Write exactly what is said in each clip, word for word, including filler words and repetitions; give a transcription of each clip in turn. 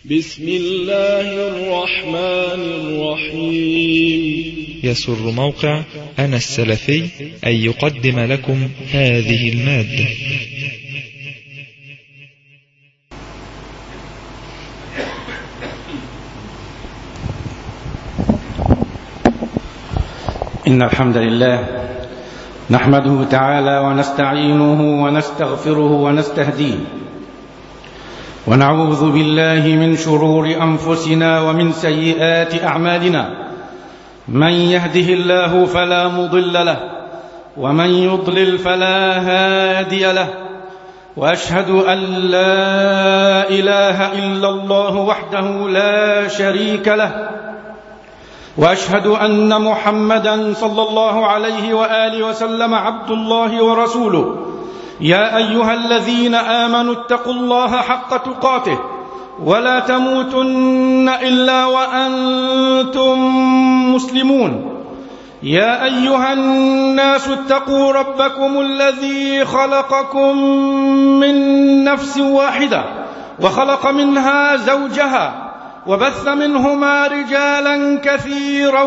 بسم الله الرحمن الرحيم. يسر موقع أنا السلفي أن يقدم لكم هذه المادة. إن الحمد لله نحمده تعالى ونستعينه ونستغفره ونستهديه، ونعوذ بالله من شرور أنفسنا ومن سيئات أعمالنا. من يهده الله فلا مضل له، ومن يضلل فلا هادي له، وأشهد أن لا إله إلا الله وحده لا شريك له، وأشهد أن محمدا صلى الله عليه وآله وسلم عبد الله ورسوله. يا أيها الذين آمنوا اتقوا الله حق تقاته ولا تموتن إلا وأنتم مسلمون. يا أيها الناس اتقوا ربكم الذي خلقكم من نفس واحدة وخلق منها زوجها وبث منهما رجالا كثيرا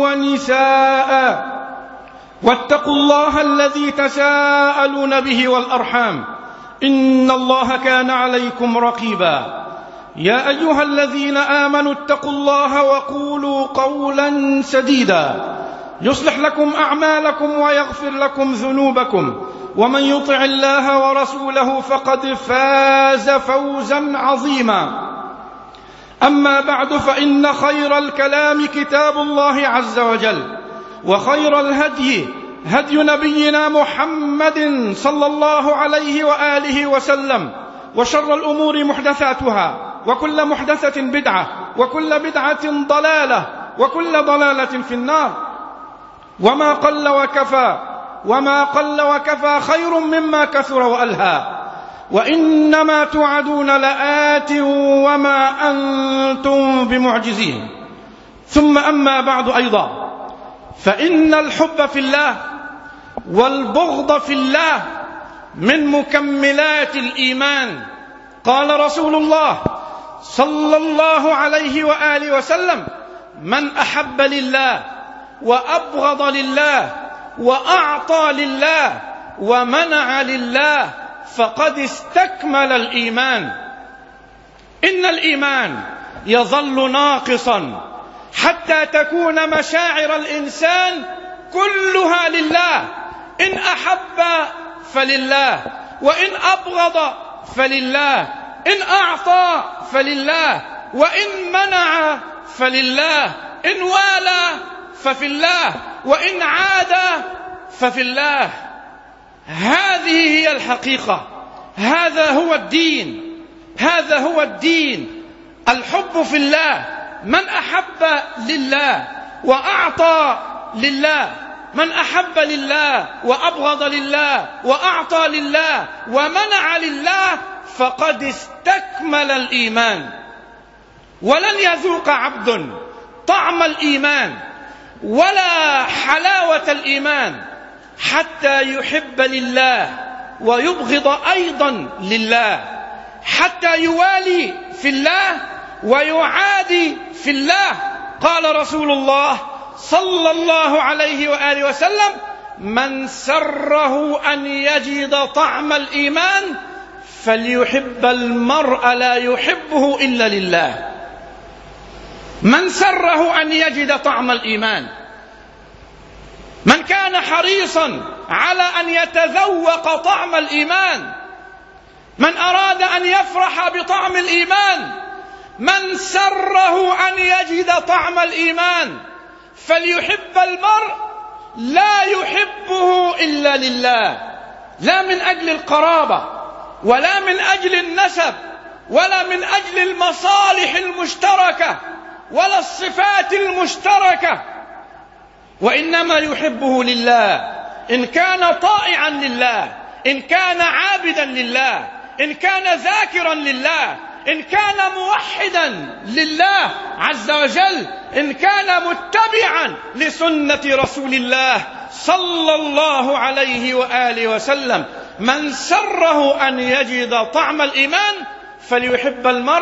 ونساء، واتقوا الله الذي تساءلون به والأرحام، إن الله كان عليكم رقيبا. يا أيها الذين آمنوا اتقوا الله وقولوا قولا سديدا يصلح لكم أعمالكم ويغفر لكم ذنوبكم، ومن يطع الله ورسوله فقد فاز فوزا عظيما. أما بعد، فإن خير الكلام كتاب الله عز وجل، وخير الهدي هدي نبينا محمد صلى الله عليه وآله وسلم، وشر الأمور محدثاتها، وكل محدثة بدعة، وكل بدعة ضلالة، وكل ضلالة في النار. وما قل وكفى وما قل وكفى خير مما كثر وألهى، وإنما توعدون لآت وما أنتم بمعجزين. ثم أما بعد أيضا، فإن الحب في الله والبغض في الله من مكملات الإيمان. قال رسول الله صلى الله عليه وآله وسلم: من أحب لله وأبغض لله وأعطى لله ومنع لله فقد استكمل الإيمان. إن الإيمان يظل ناقصا حتى تكون مشاعر الإنسان كلها لله. إن أحب فلله، وإن أبغض فلله، إن أعطى فلله، وإن منع فلله، إن والى ففي الله، وإن عاد ففي الله. هذه هي الحقيقة، هذا هو الدين، هذا هو الدين. الحب في الله، من أحب لله وأعطى لله، من أحب لله وأبغض لله وأعطى لله ومنع لله فقد استكمل الإيمان. ولن يذوق عبد طعم الإيمان ولا حلاوة الإيمان حتى يحب لله ويبغض أيضا لله، حتى يوالي في الله ويعادي في الله. قال رسول الله صلى الله عليه وآله وسلم: من سره أن يجد طعم الإيمان فليحب المرء لا يحبه إلا لله. من سره أن يجد طعم الإيمان، من كان حريصا على أن يتذوق طعم الإيمان، من أراد أن يفرح بطعم الإيمان، من سره أن يجد طعم الإيمان فليحب المرء لا يحبه إلا لله، لا من أجل القرابة، ولا من أجل النسب، ولا من أجل المصالح المشتركة، ولا الصفات المشتركة، وإنما يحبه لله. إن كان طائعا لله، إن كان عابدا لله، إن كان ذاكرا لله، إن كان موحدا لله عز وجل، إن كان متبعا لسنة رسول الله صلى الله عليه وآله وسلم. من سره أن يجد طعم الإيمان فليحب المرء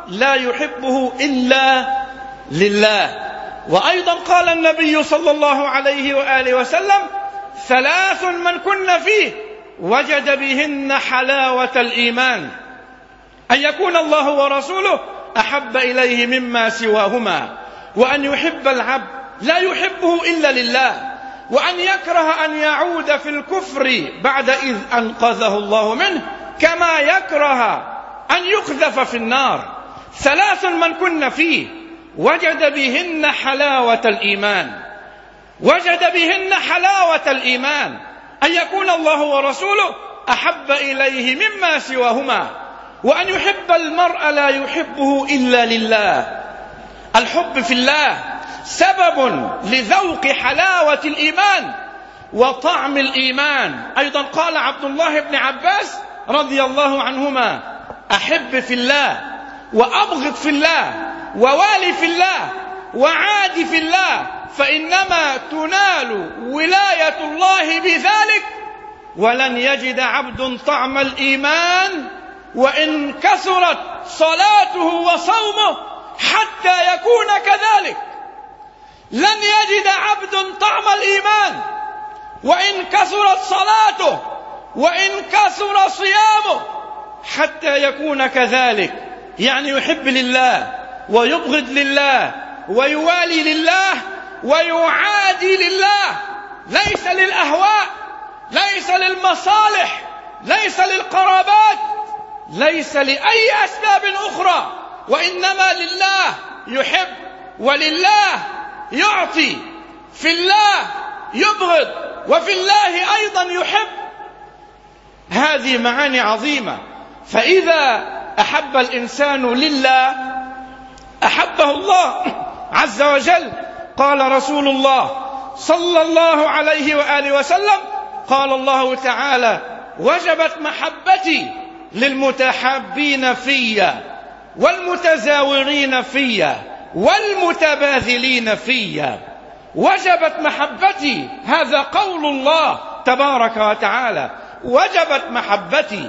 لا يحبه إلا لله. وأيضا قال النبي صلى الله عليه وآله وسلم: ثلاث من كن فيه وجد بهن حلاوة الإيمان: أن يكون الله ورسوله أحب إليه مما سواهما، وأن يحب العبد لا يحبه إلا لله، وأن يكره أن يعود في الكفر بعد إذ أنقذه الله منه، كما يكره أن يقذف في النار. ثلاث من كن فيه وجد بهن حلاوة الإيمان. وجد بهن حلاوة الإيمان: أن يكون الله ورسوله أحب إليه مما سواهما، وأن يحب المرء لا يحبه إلا لله. الحب في الله سبب لذوق حلاوة الإيمان وطعم الإيمان. أيضا قال عبد الله بن عباس رضي الله عنهما: أحب في الله، وأبغض في الله، ووالي في الله، وعادي في الله، فإنما تنال ولاية الله بذلك، ولن يجد عبد طعم الإيمان وإن كثرت صلاته وصومه حتى يكون كذلك. لن يجد عبد طعم الإيمان وإن كثرت صلاته وإن كثر صيامه حتى يكون كذلك. يعني يحب لله ويبغض لله ويوالي لله ويعادي لله، ليس للأهواء، ليس للمصالح، ليس للقرابات، ليس لأي أسباب أخرى، وإنما لله يحب، ولله يعطي، في الله يبغض، وفي الله أيضا يحب. هذه معاني عظيمة. فإذا أحب الإنسان لله أحبه الله عز وجل. قال رسول الله صلى الله عليه وآله وسلم: قال الله تعالى: وجبت محبتي للمتحابين فيا والمتزاورين فيا والمتباذلين فيا. وجبت محبتي، هذا قول الله تبارك وتعالى: وجبت محبتي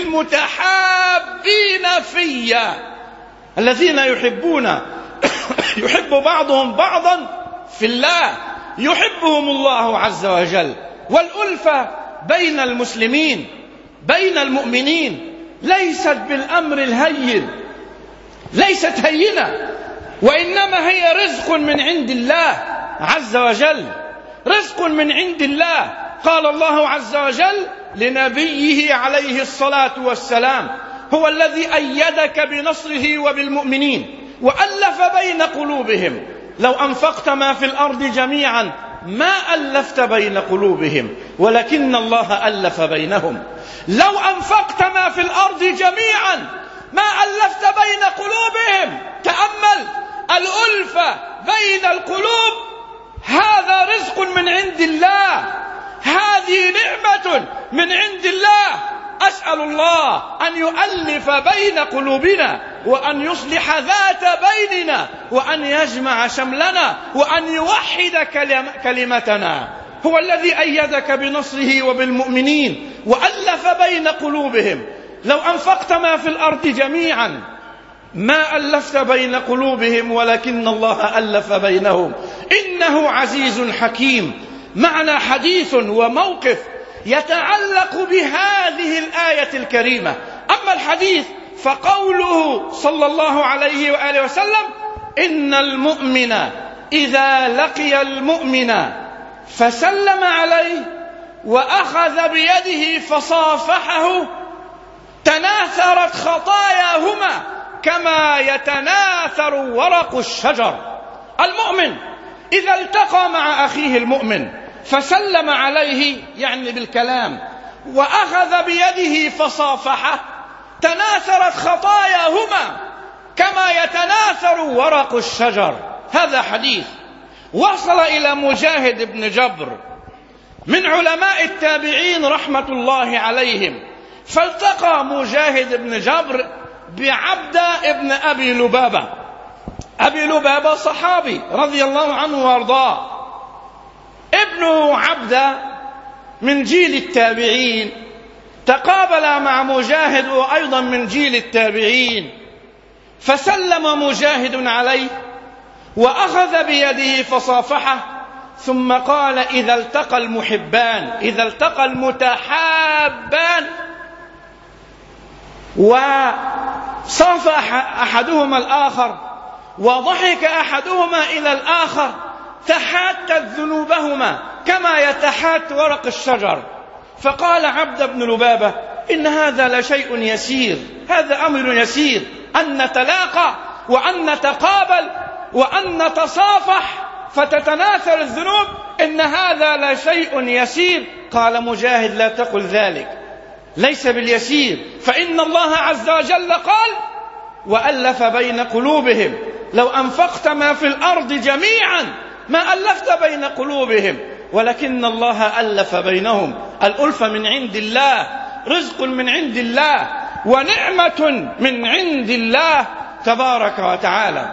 للمتحابين فيا، الذين يحبون يحب بعضهم بعضا في الله، يحبهم الله عز وجل. والألفة بين المسلمين بين المؤمنين ليست بالأمر الهين، ليست هينة، وإنما هي رزق من عند الله عز وجل، رزق من عند الله. قال الله عز وجل لنبيه عليه الصلاة والسلام: هو الذي أيدك بنصره وبالمؤمنين وألف بين قلوبهم، لو أنفقت ما في الأرض جميعا ما ألفت بين قلوبهم ولكن الله ألف بينهم. لو أنفقت ما في الأرض جميعا ما ألفت بين قلوبهم. تأمل الألفة بين القلوب، هذا رزق من عند الله، هذه نعمة من عند الله. أسأل الله أن يؤلف بين قلوبنا، وأن يصلح ذات بيننا، وأن يجمع شملنا، وأن يوحد كلمتنا. هو الذي أيدك بنصره وبالمؤمنين وألف بين قلوبهم. لو أنفقت ما في الأرض جميعا ما ألفت بين قلوبهم ولكن الله ألف بينهم، إنه عزيز حكيم. معنا حديث وموقف يتعلق بهذه الآية الكريمة. أما الحديث فقوله صلى الله عليه وآله وسلم: إن المؤمن إذا لقي المؤمن فسلم عليه وأخذ بيده فصافحه تناثرت خطاياهما كما يتناثر ورق الشجر. المؤمن إذا التقى مع أخيه المؤمن فسلم عليه، يعني بالكلام، وأخذ بيده فصافحه تناثرت خطاياهما كما يتناثر ورق الشجر. هذا حديث وصل إلى مجاهد بن جبر من علماء التابعين رحمة الله عليهم، فالتقى مجاهد بن جبر بعبد ابن أبي لبابة. أبي لبابة صحابي رضي الله عنه وارضاه، ابن عبد من جيل التابعين، تقابل مع مجاهد وأيضا من جيل التابعين، فسلم مجاهد عليه وأخذ بيده فصافحه، ثم قال: إذا التقى المحبان، إذا التقى المتحابان وصافح أحدهما الآخر وضحك أحدهما إلى الآخر تحاتت ذنوبهما كما يتحات ورق الشجر. فقال عبد بن لبابة: إن هذا لشيء يسير، هذا أمر يسير، أن نتلاقى وأن نتقابل وأن نتصافح فتتناثر الذنوب، إن هذا لشيء يسير. قال مجاهد: لا تقل ذلك، ليس باليسير، فإن الله عز وجل قال: وألف بين قلوبهم لو أنفقت ما في الأرض جميعا ما ألفت بين قلوبهم ولكن الله ألف بينهم. الألفة من عند الله، رزق من عند الله، ونعمة من عند الله تبارك وتعالى.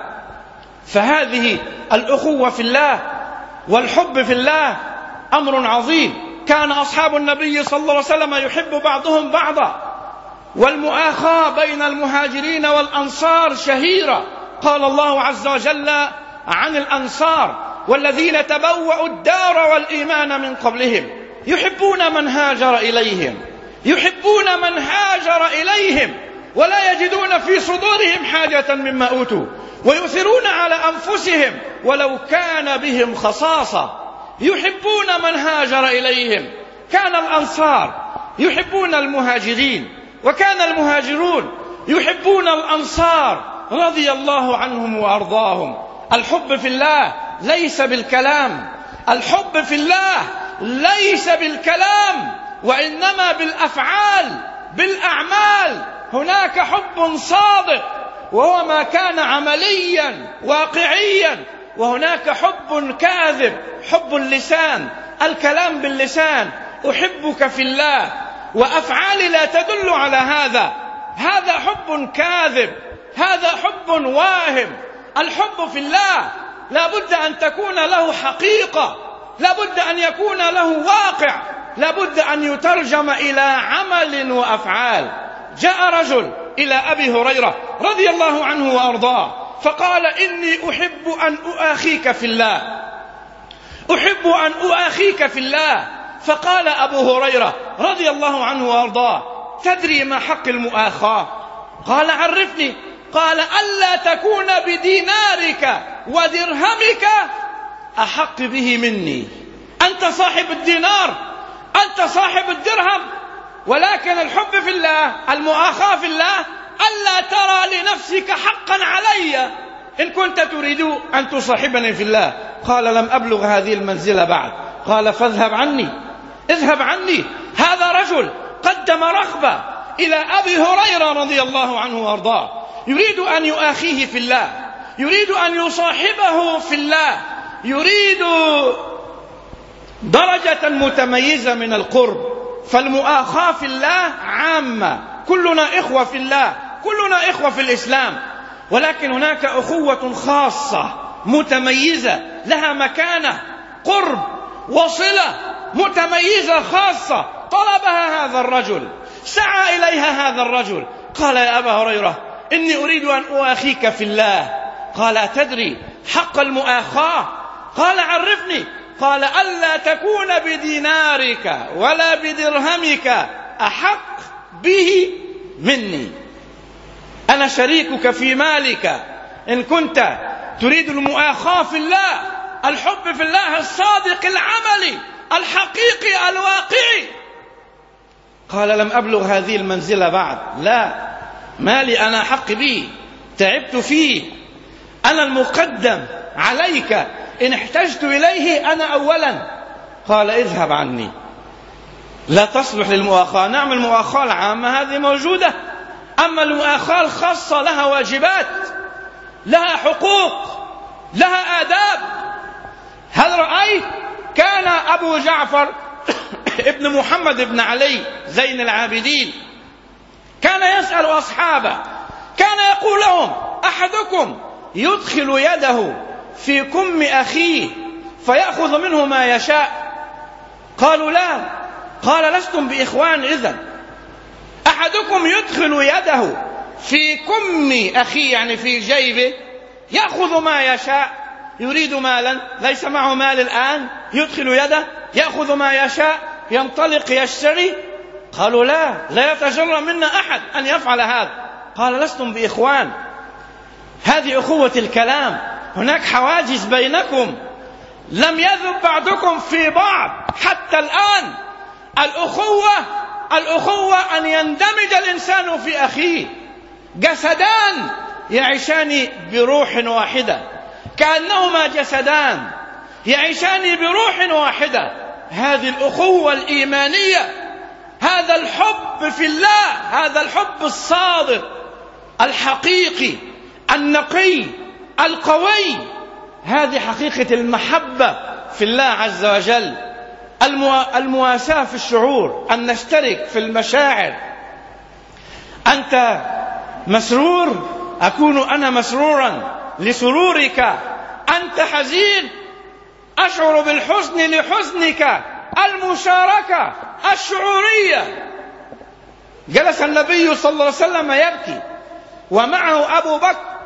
فهذه الأخوة في الله والحب في الله أمر عظيم. كان أصحاب النبي صلى الله عليه وسلم يحب بعضهم بعضا، والمؤاخاة بين المهاجرين والأنصار شهيرة. قال الله عز وجل عن الأنصار: والذين تبوأوا الدار والإيمان من قبلهم يحبون من هاجر إليهم، يحبون من هاجر إليهم ولا يجدون في صدورهم حاجة مما أوتوا ويؤثرون على أنفسهم ولو كان بهم خصاصة. يحبون من هاجر إليهم. كان الأنصار يحبون المهاجرين، وكان المهاجرون يحبون الأنصار رضي الله عنهم وأرضاهم. الحب في الله ليس بالكلام، الحب في الله ليس بالكلام، وإنما بالأفعال، بالأعمال. هناك حب صادق وهو ما كان عمليا واقعيا، وهناك حب كاذب، حب اللسان، الكلام باللسان: أحبك في الله، وأفعالي لا تدل على هذا. هذا حب كاذب، هذا حب واهم. الحب في الله لا بد أن تكون له حقيقة، لا بد أن يكون له واقع، لا بد أن يترجم إلى عمل وأفعال. جاء رجل إلى أبي هريرة رضي الله عنه وأرضاه فقال: إني أحب أن أؤاخيك في الله، أحب أن أؤاخيك في الله. فقال أبو هريرة رضي الله عنه وأرضاه: تدري ما حق المؤاخاة؟ قال: عرفني. قال: ألا تكون بدينارك ودرهمك أحق به مني. أنت صاحب الدينار، أنت صاحب الدرهم، ولكن الحب في الله، المؤاخاة في الله، ألا ترى لنفسك حقا علي إن كنت تريد أن تصاحبني في الله. قال: لم أبلغ هذه المنزلة بعد. قال: فاذهب عني، اذهب عني. هذا رجل قدم رغبة إلى أبي هريرة رضي الله عنه وأرضاه، يريد أن يؤاخيه في الله، يريد أن يصاحبه في الله، يريد درجة متميزة من القرب. فالمؤاخاة في الله عامة، كلنا إخوة في الله، كلنا إخوة في الإسلام، ولكن هناك أخوة خاصة متميزة لها مكانة، قرب وصلة متميزة خاصة طلبها هذا الرجل، سعى إليها هذا الرجل. قال: يا أبا هريرة، إني أريد أن أؤاخيك في الله. قال: أتدري حق المؤاخاة؟ قال: عرفني. قال: ألا تكون بدينارك ولا بدرهمك أحق به مني. أنا شريكك في مالك إن كنت تريد المؤاخاة في الله، الحب في الله الصادق العملي الحقيقي الواقعي. قال: لم أبلغ هذه المنزلة بعد. لا، مالي أنا حق به، تعبت فيه، أنا المقدم عليك، إن احتجت إليه أنا أولا. قال: اذهب عني، لا تصلح للمؤاخاة. نعم، المؤاخاة العامة هذه موجودة، أما المؤاخاة الخاصة لها واجبات، لها حقوق، لها آداب. هل رأيت؟ كان أبو جعفر ابن محمد بن علي زين العابدين كان يسأل أصحابه، كان يقول لهم: أحدكم يدخل يده في كم أخيه فيأخذ منه ما يشاء؟ قالوا: لا. قال: لستم بإخوان إذن. أحدكم يدخل يده في كم أخيه يعني في جيبه يأخذ ما يشاء، يريد مالا ليس معه مال الآن يدخل يده يأخذ ما يشاء ينطلق يشتري. قالوا لا لا يتجرأ منا أحد أن يفعل هذا. قال لستم بإخوان، هذه أخوة الكلام، هناك حواجز بينكم، لم يذب بعضكم في بعض حتى الآن. الأخوة الأخوة أن يندمج الإنسان في أخيه، جسدان يعيشان بروح واحدة، كأنهما جسدان يعيشان بروح واحدة. هذه الأخوة الإيمانية، هذا الحب في الله، هذا الحب الصادق الحقيقي النقي القوي، هذه حقيقة المحبة في الله عز وجل. المو... المواساة في الشعور، أن نشترك في المشاعر. أنت مسرور أكون أنا مسرورا لسرورك، أنت حزين أشعر بالحزن لحزنك. المشاركة الشعورية. جلس النبي صلى الله عليه وسلم يبكي ومعه أبو بكر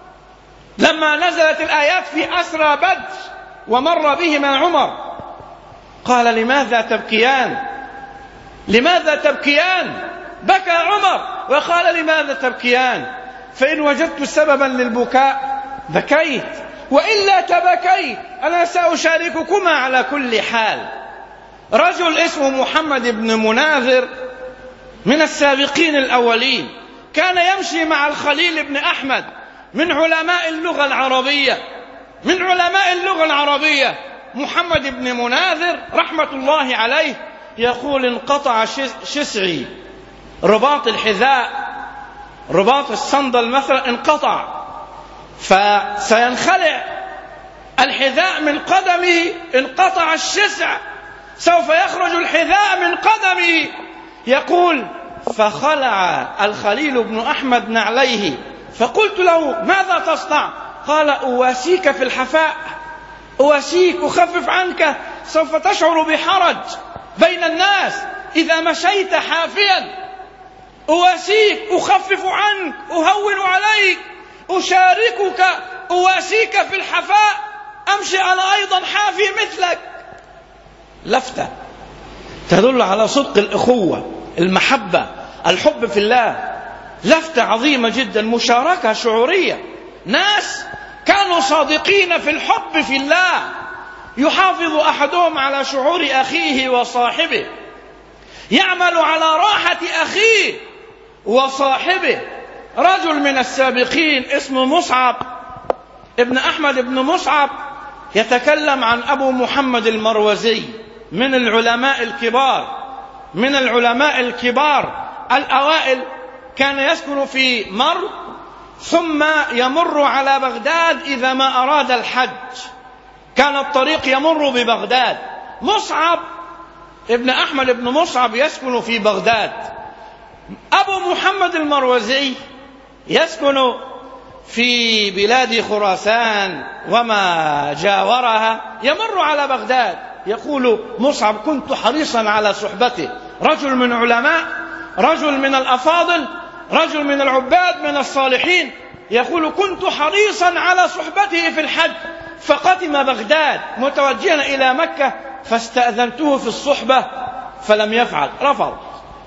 لما نزلت الآيات في أسرى بدر ومر بهما عمر. قال لماذا تبكيان؟ لماذا تبكيان؟ بكى عمر وقال لماذا تبكيان؟ فإن وجدت سببا للبكاء بكيت وإلا تبكيت، أنا سأشارككما على كل حال. رجل اسمه محمد بن مناذر من السابقين الأولين، كان يمشي مع الخليل بن أحمد من علماء اللغة العربية من علماء اللغة العربية محمد بن مناذر رحمة الله عليه يقول انقطع شسعي، رباط الحذاء رباط الصندل مثلا انقطع، فسينخلع الحذاء من قدمه، انقطع الشسع سوف يخرج الحذاء من قدمه. يقول فخلع الخليل بن أحمد نعليه، فقلت له ماذا تصنع؟ قال أواسيك في الحفاء، أواسيك أخفف عنك، سوف تشعر بحرج بين الناس إذا مشيت حافيا، أواسيك أخفف عنك أهون عليك أشاركك أواسيك في الحفاء، أمشي أنا أيضا حافي مثلك. لفتة تدل على صدق الأخوة، المحبة، الحب في الله، لفتة عظيمة جدا، مشاركة شعورية. ناس كانوا صادقين في الحب في الله، يحافظ أحدهم على شعور أخيه وصاحبه، يعمل على راحة أخيه وصاحبه. رجل من السابقين اسمه مصعب ابن أحمد بن مصعب يتكلم عن أبو محمد المروزي من العلماء الكبار من العلماء الكبار الأوائل. كان يسكن في مر ثم يمر على بغداد إذا ما أراد الحج، كان الطريق يمر ببغداد. مصعب ابن أحمد بن مصعب يسكن في بغداد، أبو محمد المروزي يسكن في بلاد خراسان وما جاورها، يمر على بغداد. يقول مصعب كنت حريصا على صحبته، رجل من علماء، رجل من الأفاضل، رجل من العباد من الصالحين. يقول كنت حريصا على صحبته في الحج، فقدم بغداد متوجها إلى مكة فاستأذنته في الصحبة فلم يفعل، رفض.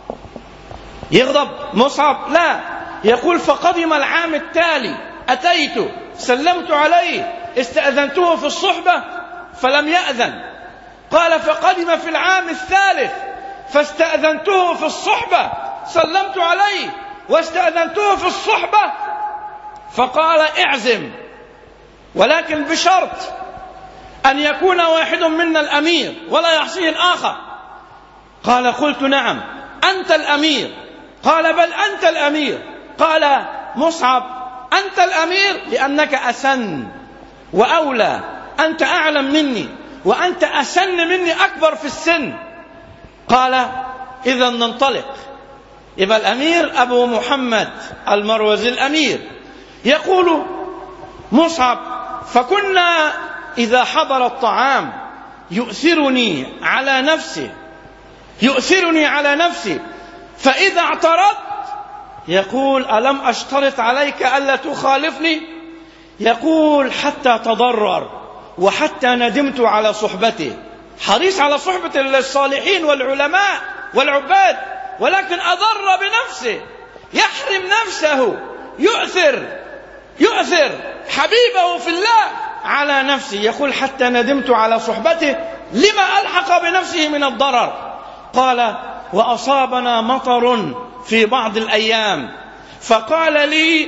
يغضب مصعب؟ لا. يقول فقدم العام التالي أتيت سلمت عليه استأذنته في الصحبة فلم يأذن. قال فقدم في العام الثالث فاستأذنته في الصحبة سلمت عليه واستأذنته في الصحبة فقال اعزم ولكن بشرط أن يكون واحد منا الأمير ولا يعصيه الآخر. قال قلت نعم أنت الأمير. قال بل أنت الأمير. قال مصعب أنت الأمير لأنك أسن وأولى، أنت أعلم مني وأنت أسن مني أكبر في السن. قال إذا ننطلق. يبقى الأمير أبو محمد المروزي الأمير. يقول مصعب فكنا إذا حضر الطعام يؤثرني على نفسه يؤثرني على نفسي فإذا اعترضت يقول ألم أشترط عليك ألا تخالفني؟ يقول حتى تضرر وحتى ندمت على صحبته. حريص على صحبة الصالحين والعلماء والعباد، ولكن أضر بنفسه، يحرم نفسه، يؤثر يؤثر حبيبه في الله على نفسه. يقول حتى ندمت على صحبته لما ألحق بنفسه من الضرر. قال وأصابنا مطر في بعض الأيام فقال لي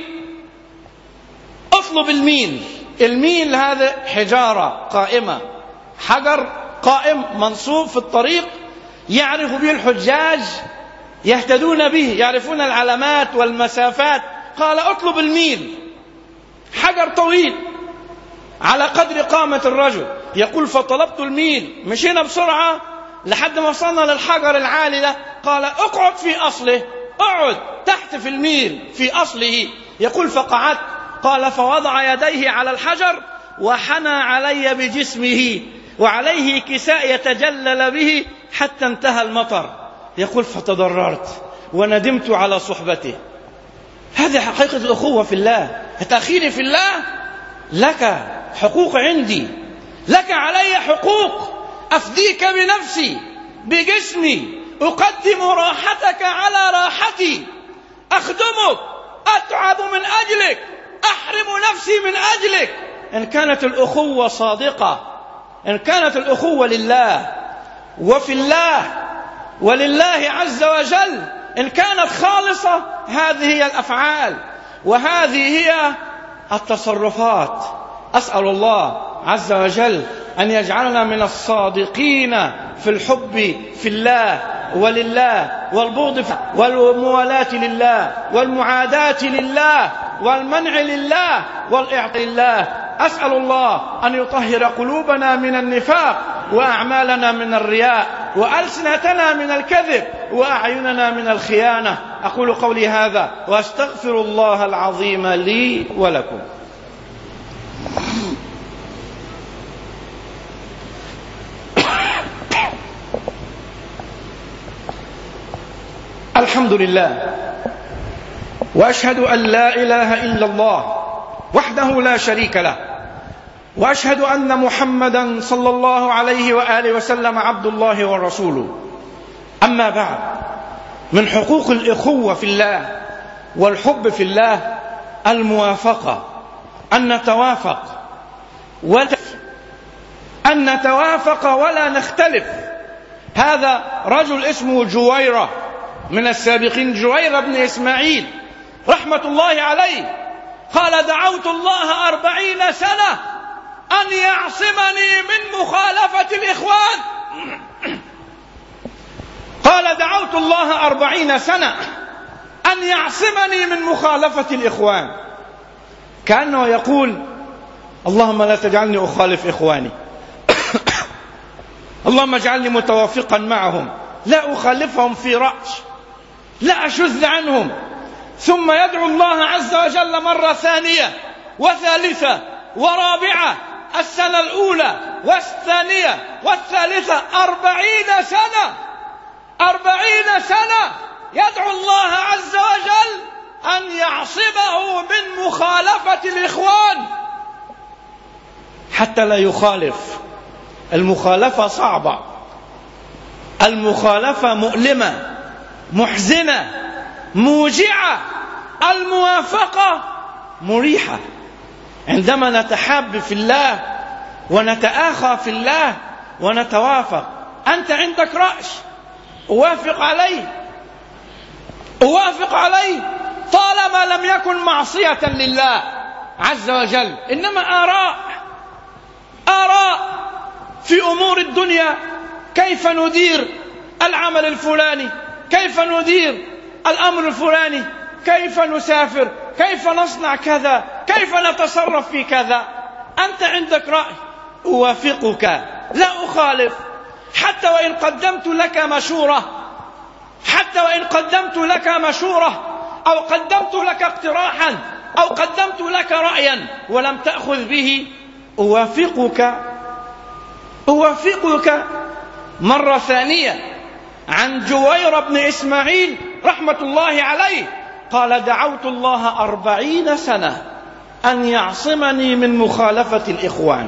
اطلب الميل. الميل هذا حجارة قائمة، حجر قائم منصوب في الطريق يعرف به الحجاج، يهتدون به، يعرفون العلامات والمسافات. قال اطلب الميل، حجر طويل على قدر قامة الرجل. يقول فطلبت الميل، مشينا بسرعة لحد ما وصلنا للحجر العالي ده. قال اقعد في أصله، اقعد تحت في الميل في أصله. يقول فقعدت. قال فوضع يديه على الحجر وحنى علي بجسمه وعليه كساء يتجلل به حتى انتهى المطر. يقول فتضررت وندمت على صحبته. هذه حقيقة الأخوة في الله. تأخيري في الله، لك حقوق عندي، لك علي حقوق، أفديك بنفسي بجسمي، أقدم راحتك على راحتي، أخدمك، أتعب من أجلك، أحرم نفسي من أجلك. إن كانت الأخوة صادقة، إن كانت الأخوة لله وفي الله ولله عز وجل، إن كانت خالصة، هذه هي الأفعال وهذه هي التصرفات. أسأل الله عز وجل أن يجعلنا من الصادقين في الحب في الله ولله، والبغض والموالاة لله، والمعاداة لله، والمنع لله، والإعطاء لله. أسأل الله أن يطهر قلوبنا من النفاق، وأعمالنا من الرياء، وألسنتنا من الكذب، وأعيننا من الخيانة. أقول قولي هذا وأستغفر الله العظيم لي ولكم. الحمد لله، وأشهد أن لا إله إلا الله وحده لا شريك له، وأشهد أن محمدا صلى الله عليه وآله وسلم عبد الله ورسوله. أما بعد، من حقوق الإخوة في الله والحب في الله الموافقة، أن نتوافق أن نتوافق ولا نختلف. هذا رجل اسمه جويرة من السابقين، جويرة بن إسماعيل رحمة الله عليه، قال دعوت الله أربعين سنة أن يعصمني من مخالفة الإخوان. قال دعوت الله أربعين سنة أن يعصمني من مخالفة الإخوان، كأنه يقول اللهم لا تجعلني أخالف إخواني، اللهم اجعلني متوافقا معهم، لا أخالفهم في رأي، لا أشذ عنهم. ثم يدعو الله عز وجل مرة ثانية وثالثة ورابعة، السنة الأولى والثانية والثالثة، أربعين سنة أربعين سنة يدعو الله عز وجل أن يعصمه من مخالفة الإخوان حتى لا يخالف. المخالفة صعبة، المخالفة مؤلمة محزنة موجعة، الموافقة مريحة. عندما نتحاب في الله ونتآخى في الله ونتوافق، أنت عندك رأي، أوافق عليه أوافق عليه طالما لم يكن معصية لله عز وجل، إنما آراء آراء في أمور الدنيا، كيف ندير العمل الفلاني، كيف ندير الأمر الفلاني، كيف نسافر، كيف نصنع كذا، كيف نتصرف في كذا. أنت عندك رأي، أوافقك لا أخالف، حتى وإن قدمت لك مشورة حتى وإن قدمت لك مشورة أو قدمت لك اقتراحا أو قدمت لك رأيا ولم تأخذ به، أوافقك أوافقك مرة ثانية. عن جوير بن إسماعيل رحمة الله عليه قال دعوت الله أربعين سنة أن يعصمني من مخالفة الإخوان.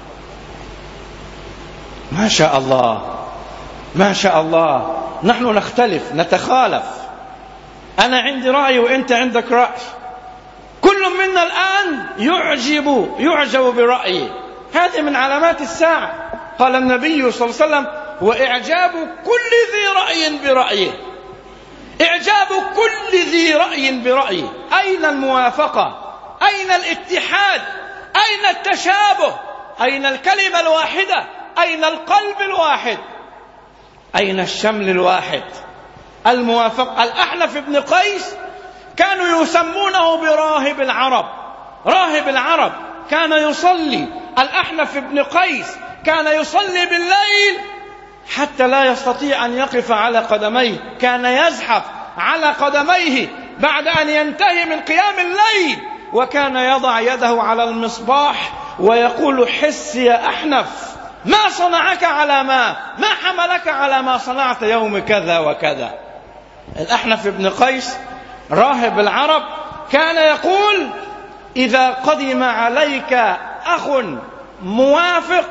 ما شاء الله ما شاء الله. نحن نختلف نتخالف، أنا عندي رأي وأنت عندك رأي، كل منا الآن يعجب يعجب برأيه. هذه من علامات الساعة. قال النبي صلى الله عليه وسلم وإعجاب كل ذي رأي برأيه. إعجاب كل ذي رأي برأيه. أين الموافقة؟ أين الاتحاد؟ أين التشابه؟ أين الكلمة الواحدة؟ أين القلب الواحد؟ أين الشمل الواحد؟ الموافقة. الأحنف بن قيس كانوا يسمونه براهب العرب. راهب العرب كان يصلي، الأحنف بن قيس كان يصلي بالليل حتى لا يستطيع أن يقف على قدميه، كان يزحف على قدميه بعد أن ينتهي من قيام الليل، وكان يضع يده على المصباح ويقول حس يا أحنف، ما صنعك على ما ما حملك على ما صنعت يوم كذا وكذا. الأحنف بن قيس راهب العرب كان يقول إذا قدم عليك أخ موافق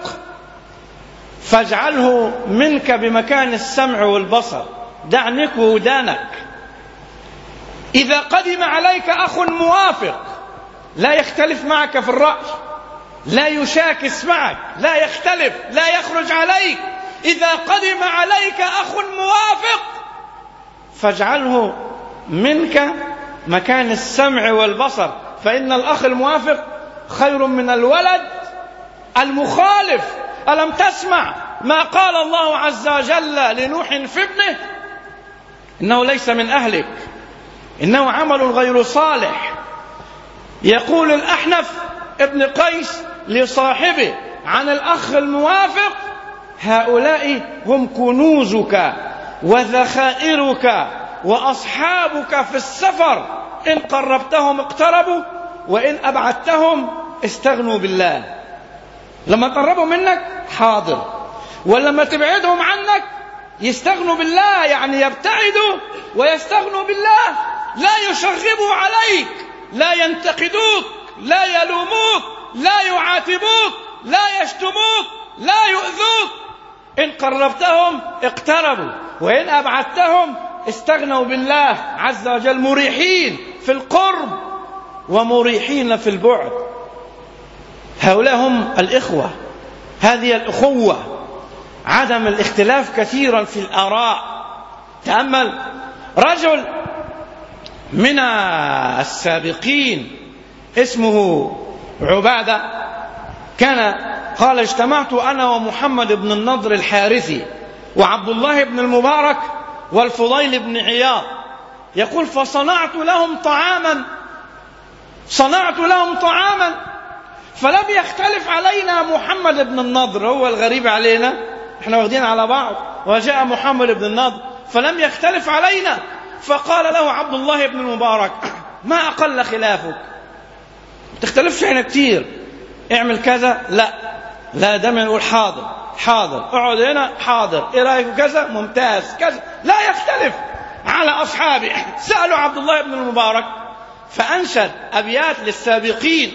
فاجعله منك بمكان السمع والبصر، دعنك ودانك. إذا قدم عليك أخ موافق لا يختلف معك في الرأي، لا يشاكس معك، لا يختلف، لا يخرج عليك، إذا قدم عليك أخ موافق فاجعله منك مكان السمع والبصر، فإن الأخ الموافق خير من الولد المخالف. ألم تسمع ما قال الله عز وجل لنوح في ابنه؟ إنه ليس من أهلك، إنه عمل غير صالح. يقول الأحنف ابن قيس لصاحبه عن الأخ الموافق هؤلاء هم كنوزك وذخائرك وأصحابك في السفر، إن قربتهم اقتربوا وإن أبعدتهم استغنوا بالله. لما تقربوا منك حاضر، ولما تبعدهم عنك يستغنوا بالله، يعني يبتعدوا ويستغنوا بالله. لا يشغبوا عليك، لا ينتقدوك، لا يلوموك، لا يعاتبوك، لا يشتموك، لا يؤذوك. إن قربتهم اقتربوا وإن أبعدتهم استغنوا بالله عز وجل، مريحين في القرب ومريحين في البعد. هؤلاء هم الإخوة، هذه الأخوة، عدم الاختلاف كثيرا في الآراء. تأمل رجل من السابقين اسمه عبادة، كان قال اجتمعت أنا ومحمد بن النضر الحارثي وعبد الله بن المبارك والفضيل بن عياض، يقول فصنعت لهم طعاما صنعت لهم طعاما فلم يختلف علينا محمد بن النضر، هو الغريب علينا، احنا واخدين على بعض، وجاء محمد بن النضر فلم يختلف علينا. فقال له عبد الله بن المبارك ما أقل خلافك، تختلفش احنا كتير، اعمل كذا، لا لا دم نقول حاضر حاضر، اقعد هنا حاضر، ايه رايك كذا، ممتاز كذا، لا يختلف على أصحابه. سألوا عبد الله بن المبارك فأنشد أبيات للسابقين: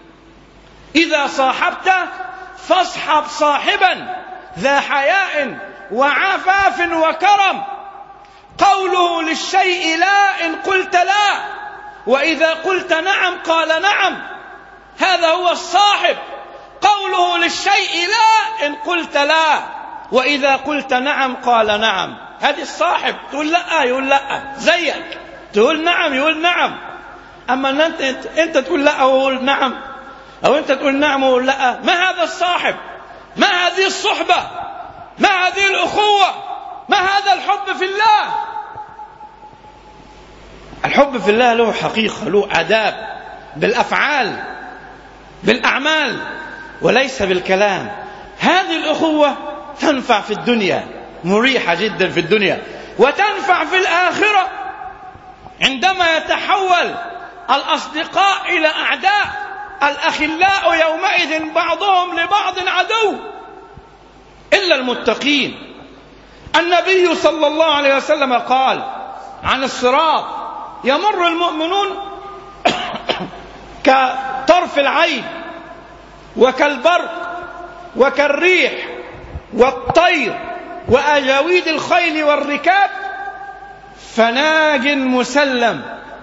إذا صاحبت فاصحب صاحبا ذا حياء وعفاف وكرم، قوله للشيء لا إن قلت لا، وإذا قلت نعم قال نعم، هذا هو الصاحب. قوله للشيء لا إن قلت لا، وإذا قلت نعم قال نعم، هذه الصاحب. تقول لا يقول لا زيك، تقول نعم يقول نعم. أما أنت, أنت تقول لا ويقول نعم، أو أنت تقول نعم ويقول لا، ما هذا الصاحب؟ ما هذه الصحبة؟ ما هذه الأخوة؟ ما هذا الحب في الله؟ الحب في الله له حقيقة، له آداب، بالأفعال بالأعمال وليس بالكلام. هذه الأخوة تنفع في الدنيا، مريحة جدا في الدنيا، وتنفع في الآخرة عندما يتحول الأصدقاء إلى أعداء. الأخلاء يومئذ بعضهم لبعض عدو إلا المتقين. النبي صلى الله عليه وسلم قال عن الصراط: يمر المؤمنون كطرف العين وكالبرق وكالريح والطير وأجاويد الخيل والركاب، فناج مسلم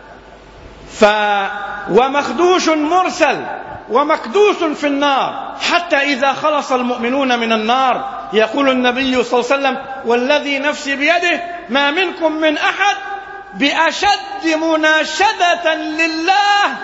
ف ومخدوش مرسل ومكدوس في النار، حتى إذا خلص المؤمنون من النار يقول النبي صلى الله عليه وسلم: والذي نفسي بيده ما منكم من أحد بأشد مناشدة لله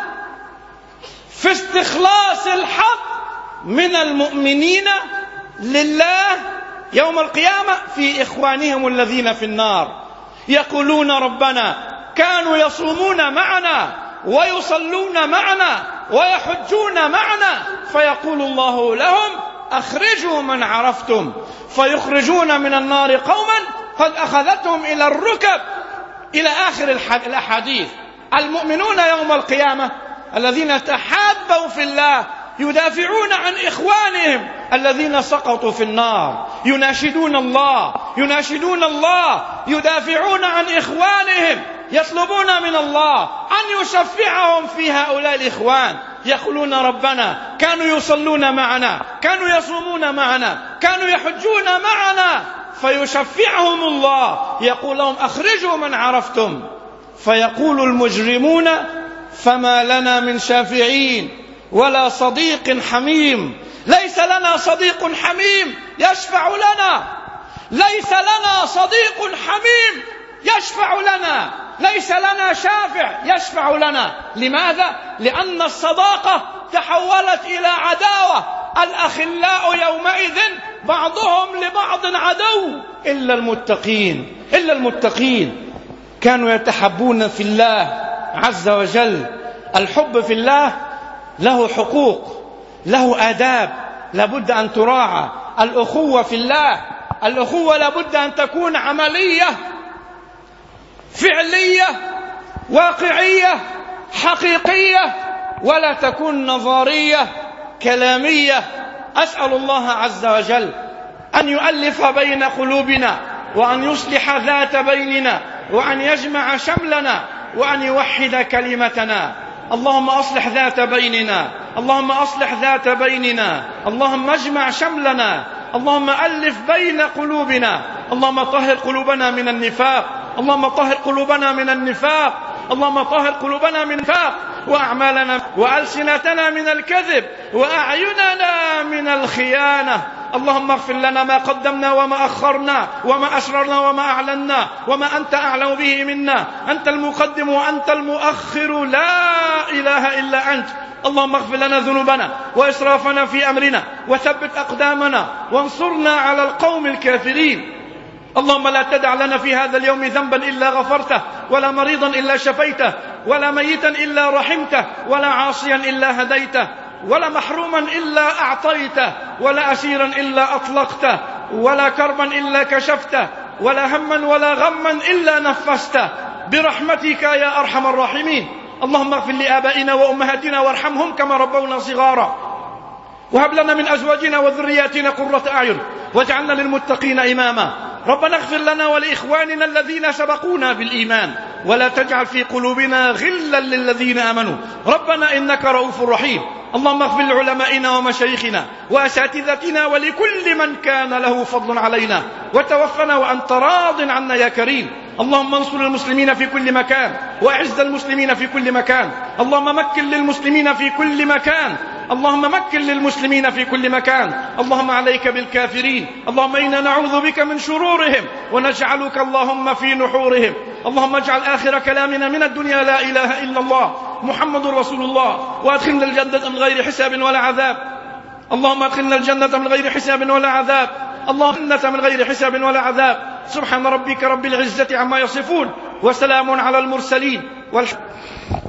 في استخلاص الحق من المؤمنين لله يوم القيامة في إخوانهم الذين في النار، يقولون: ربنا كانوا يصومون معنا ويصلون معنا ويحجون معنا، فيقول الله لهم: أخرجوا من عرفتم، فيخرجون من النار قوما قد أخذتهم إلى الركب، إلى آخر الأحاديث. المؤمنون يوم القيامة الذين تحابوا في الله يدافعون عن إخوانهم الذين سقطوا في النار، يناشدون الله يناشدون الله يدافعون عن إخوانهم، يطلبون من الله أن يشفعهم في هؤلاء الإخوان، يقولون: ربنا كانوا يصلون معنا، كانوا يصومون معنا، كانوا يحجون معنا، فيشفعهم الله، يقول لهم: أخرجوا من عرفتم. فيقول المجرمون: فما لنا من شافعين ولا صديق حميم. ليس لنا صديق حميم يشفع لنا، ليس لنا صديق حميم يشفع لنا، ليس لنا شافع يشفع لنا. لماذا؟ لأن الصداقة تحولت إلى عداوة، الأخلاء يومئذ بعضهم لبعض عدو إلا المتقين، إلا المتقين كانوا يتحبون في الله عز وجل. الحب في الله له حقوق، له آداب لابد أن تراعى. الأخوة في الله، الأخوة لابد أن تكون عملية فعلية واقعية حقيقية، ولا تكون نظرية كلامية. أسأل الله عز وجل أن يؤلف بين قلوبنا، وأن يصلح ذات بيننا، وأن يجمع شملنا، وأن يوحد كلمتنا. اللهم أصلح ذات بيننا، اللهم أصلح ذات بيننا، اللهم اجمع شملنا، اللهم ألف بين قلوبنا، اللهم طهر قلوبنا من النفاق، اللهم طهر قلوبنا من النفاق، اللهم طهر قلوبنا من النفاق، وأعمالنا وألسنتنا من الكذب، وأعيننا من الخيانة. اللهم اغفر لنا ما قدمنا وما أخرنا، وما أسررنا وما أعلنا، وما أنت أعلم به منا. أنت المقدم وأنت المؤخر، لا إله إلا أنت. اللهم اغفر لنا ذنوبنا وإسرافنا في أمرنا، وثبت أقدامنا، وانصرنا على القوم الكافرين. اللهم لا تدع لنا في هذا اليوم ذنبا إلا غفرته، ولا مريضا إلا شفيته، ولا ميتا إلا رحمته، ولا عاصيا إلا هديته، ولا محروما إلا أعطيته، ولا أسيرا إلا أطلقته، ولا كربا إلا كشفته، ولا هما ولا غما إلا نفسته، برحمتك يا أرحم الراحمين. اللهم اغفر لآبائنا وأمهاتنا وارحمهم كما ربونا صغارا، وهب لنا من أزواجنا وذرياتنا قرة أعين، واجعلنا للمتقين إماما. ربنا اغفر لنا ولإخواننا الذين سبقونا بالإيمان، ولا تجعل في قلوبنا غلا للذين آمنوا، ربنا إنك رؤوف رحيم. اللهم اغفر لعلمائنا ومشايخنا وأساتذتنا ولكل من كان له فضل علينا، وتوفنا وأنت راض عنا يا كريم. اللهم انصر المسلمين في كل مكان، وأعز المسلمين في كل مكان. اللهم مكن للمسلمين في كل مكان، اللهم مكن للمسلمين في كل مكان. اللهم عليك بالكافرين، اللهم إنا نعوذ بك من شرورهم، ونجعلك اللهم في نحورهم. اللهم اجعل آخر كلامنا من الدنيا لا إله إلا الله محمد رسول الله، وأدخلنا الجنة من غير حساب ولا عذاب. اللهم أدخلنا الجنة من غير حساب ولا عذاب، اللهم الجنة من غير حساب ولا عذاب. سبحان ربك رب العزة عما يصفون، وسلام على المرسلين والحمد